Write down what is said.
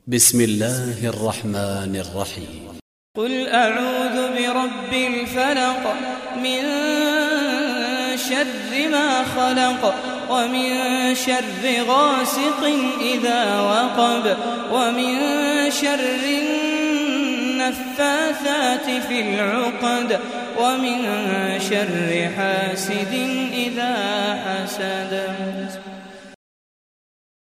بسم الله الرحمن الرحيم. قل أعوذ برب الفلق من شر ما خلق ومن شر غاسق إذا وقب ومن شر النفاثات في العقد ومن شر حاسد إذا حسد.